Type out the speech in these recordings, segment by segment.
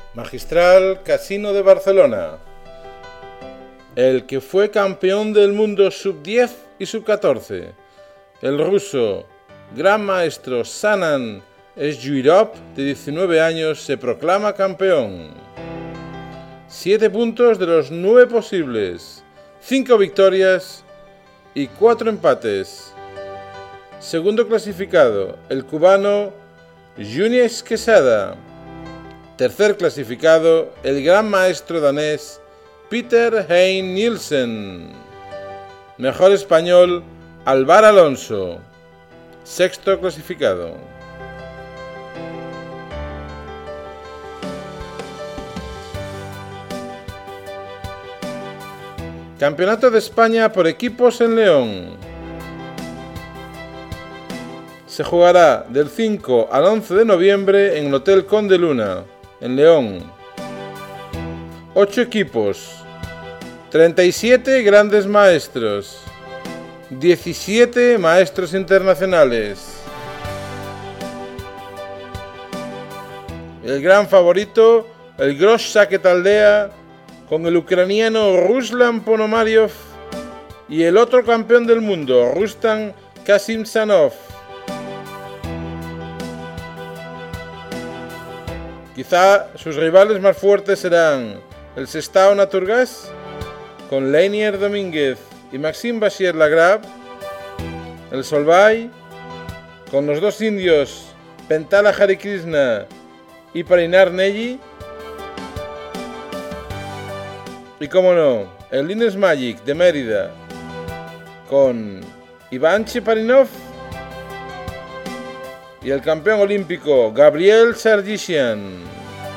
Magistral Casino de Barcelona. El que fue campeón del mundo sub-10 y sub-14, el ruso Gran Maestro Sanan Esjuirov, de 19 años, se proclama campeón. 7 puntos de los 9 posibles, 5 victorias y 4 empates. Segundo clasificado, el cubano Junius Quesada. Tercer clasificado, el gran maestro danés Peter Hein Nielsen. Mejor español, Alvar Alonso. Sexto clasificado. Campeonato de España por equipos en León. Se jugará del 5 al 11 de noviembre en el Hotel Conde Luna, en León. 8 equipos, 37 grandes maestros, 17 maestros internacionales. El gran favorito, el Gros Saket Aldea, con el ucraniano Ruslan Ponomariov y el otro campeón del mundo, Rustam Kasimdzhanov. Quizá sus rivales más fuertes serán el Sestao Naturgas, con Leinier Domínguez y Maxime Bachir-Lagrave, el Solvay, con los dos indios Pentala Harikrishna y Parinar Neji, y como no, el Lines Magic de Mérida, con Iván Cheparinov y el campeón olímpico Gabriel Sargsyan.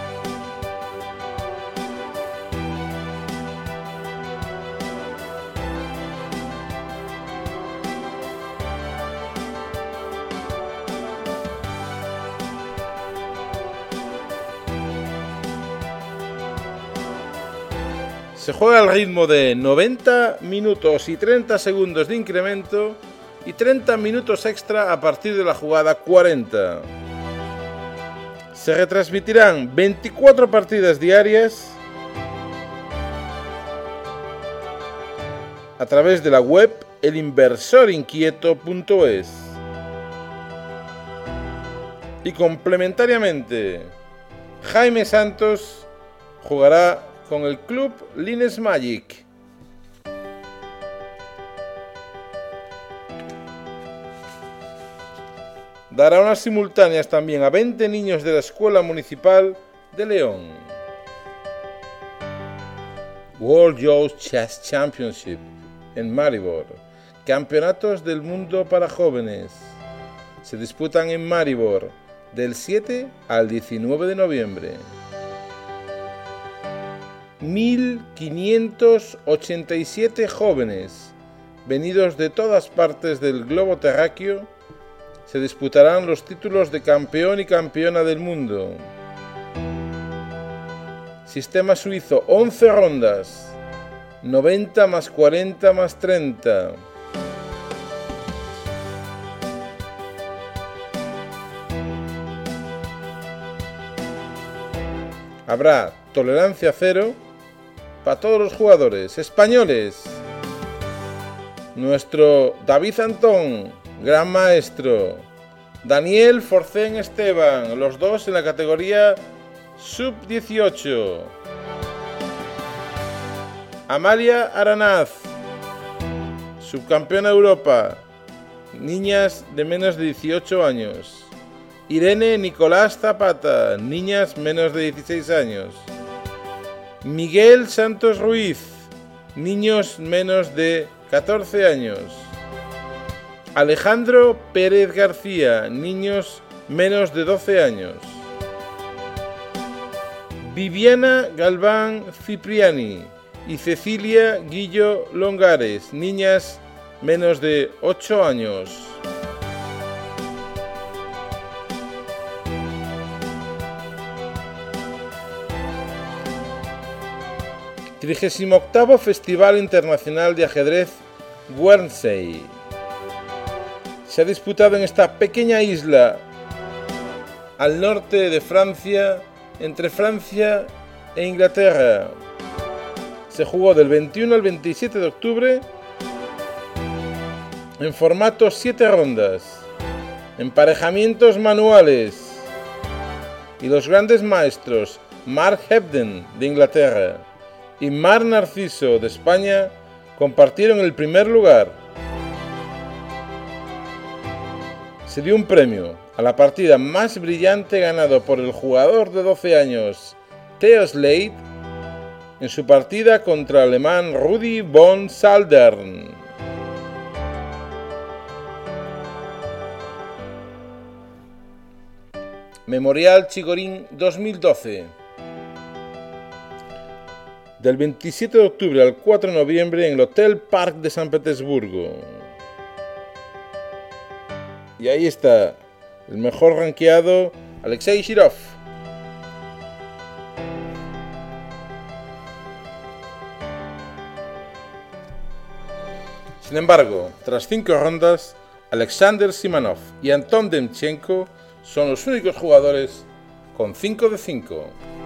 Se juega al ritmo de 90 minutos y 30 segundos de incremento y 30 minutos extra a partir de la jugada 40. Se retransmitirán 24 partidas diarias a través de la web elinversorinquieto.es. Y complementariamente, Jaime Santos jugará con el club Lines Magic. Dará unas simultáneas también a 20 niños de la Escuela Municipal de León. World Youth Chess Championship en Maribor. Campeonatos del mundo para jóvenes. Se disputan en Maribor del 7 al 19 de noviembre. 1.587 jóvenes, venidos de todas partes del globo terráqueo, se disputarán los títulos de campeón y campeona del mundo. Sistema suizo, 11 rondas, 90 más 40 más 30. Habrá tolerancia cero para todos los jugadores españoles. Nuestro David Antón, gran maestro. Daniel Forcén Esteban, los dos en la categoría sub-18. Amalia Aranaz, subcampeona Europa, niñas de menos de 18 años. Irene Nicolás Zapata, niñas menos de 16 años. Miguel Santos Ruiz, niños menos de 14 años. Alejandro Pérez García, niños menos de 12 años. Viviana Galván Cipriani y Cecilia Guillo Longares, niñas menos de 8 años. XXVIII Festival Internacional de Ajedrez Guernsey. Se ha disputado en esta pequeña isla al norte de Francia entre Francia e Inglaterra. Se jugó del 21 al 27 de octubre en formato 7 rondas, emparejamientos manuales, y los grandes maestros Mark Hebden de Inglaterra y Mar Narciso de España compartieron el primer lugar. Se dio un premio a la partida más brillante ganado por el jugador de 12 años Theo Slade en su partida contra el alemán Rudi von Saldern. Memorial Chigorin 2012. Del 27 de octubre al 4 de noviembre en el Hotel Park de San Petersburgo. Y ahí está, el mejor rankeado, Alexei Shirov. Sin embargo, tras 5 rondas, Alexander Simanov y Anton Demchenko son los únicos jugadores con 5 de 5.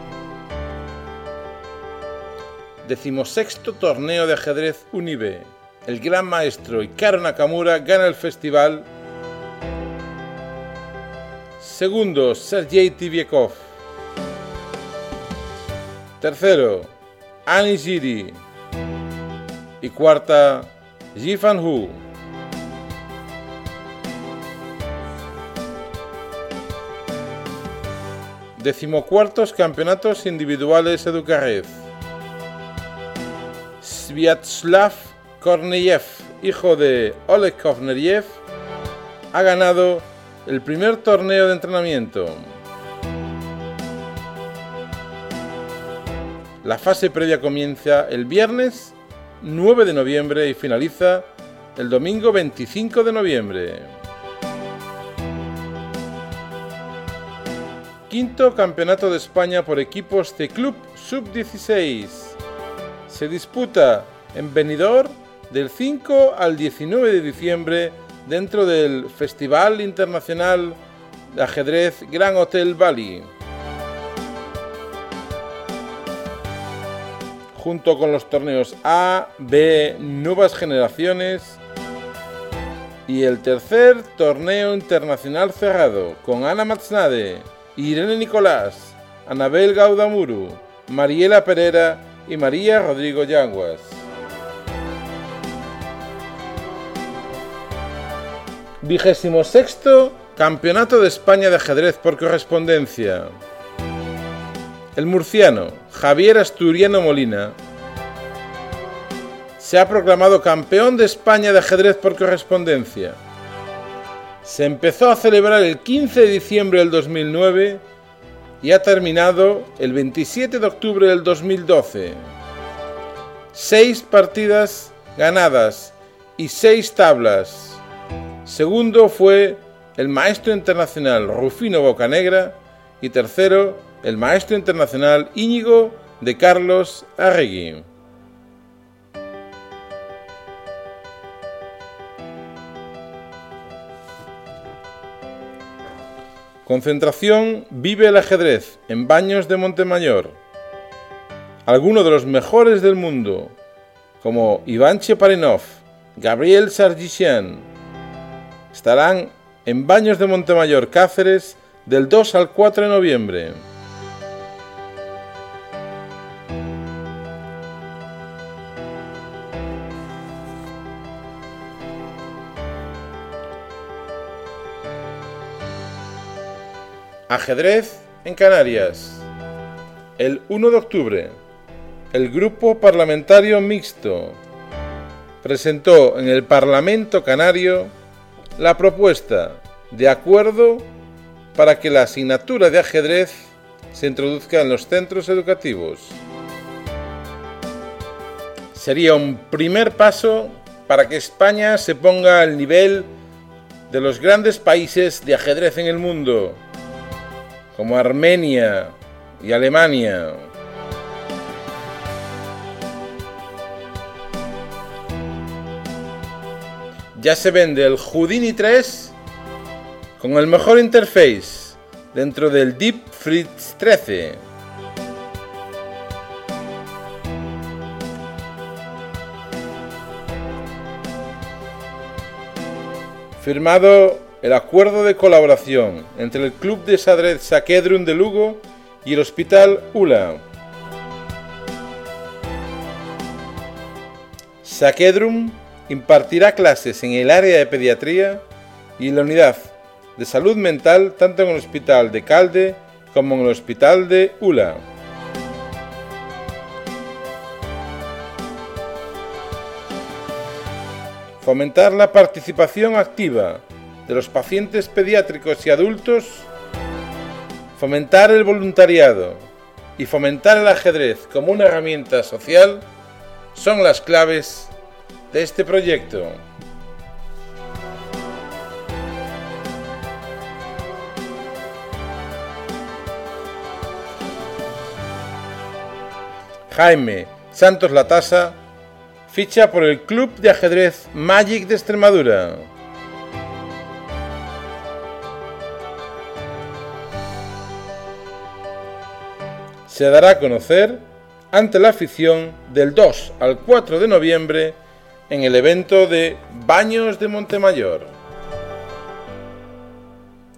16º torneo de ajedrez Unibe. El gran maestro Hikaru Nakamura gana el festival. Segundo, Sergei Tibiekov. Tercero, Ani Giri. Y cuarta, Jifan Hu. Decimocuartos campeonatos individuales Educared. Sviatoslav Korneyev, hijo de Oleg Korneyev, ha ganado el primer torneo de entrenamiento. La fase previa comienza el viernes 9 de noviembre y finaliza el domingo 25 de noviembre. Quinto Campeonato de España por equipos de Club Sub-16. Se disputa en Benidorm del 5 al 19 de diciembre dentro del Festival Internacional de Ajedrez Grand Hotel Bali. Junto con los torneos A, B, Nuevas Generaciones y el tercer torneo internacional cerrado con Ana Matznade, Irene Nicolás, Anabel Gaudamuru, Mariela Pereira y María Rodrigo Yanguas. 26º Campeonato de España de Ajedrez por correspondencia. El murciano Javier Asturiano Molina se ha proclamado campeón de España de ajedrez por correspondencia. Se empezó a celebrar el 15 de diciembre del 2009 y ha terminado el 27 de octubre del 2012. 6 partidas ganadas y 6 tablas. Segundo fue el maestro internacional Rufino Bocanegra y tercero el maestro internacional Íñigo de Carlos Arregui. Concentración Vive el ajedrez en Baños de Montemayor. Algunos de los mejores del mundo, como Iván Cheparinov, Gabriel Sargisyan, estarán en Baños de Montemayor, Cáceres, del 2 al 4 de noviembre. Ajedrez en Canarias. El 1 de octubre, el Grupo Parlamentario Mixto presentó en el Parlamento Canario la propuesta de acuerdo para que la asignatura de ajedrez se introduzca en los centros educativos. Sería un primer paso para que España se ponga al nivel de los grandes países de ajedrez en el mundo, como Armenia y Alemania. Ya se vende el Houdini 3 con el mejor interface dentro del Deep Fritz 13. Firmado el acuerdo de colaboración entre el Club de Xadrez Sakedrun de Lugo y el Hospital ULA. Sakedrun impartirá clases en el área de pediatría y en la unidad de salud mental tanto en el Hospital de Calde como en el Hospital de ULA. Fomentar la participación activa de los pacientes pediátricos y adultos, fomentar el voluntariado y fomentar el ajedrez como una herramienta social son las claves de este proyecto. Jaime Santos Latasa ficha por el Club de Ajedrez Magic de Extremadura. Se dará a conocer ante la afición del 2 al 4 de noviembre en el evento de Baños de Montemayor.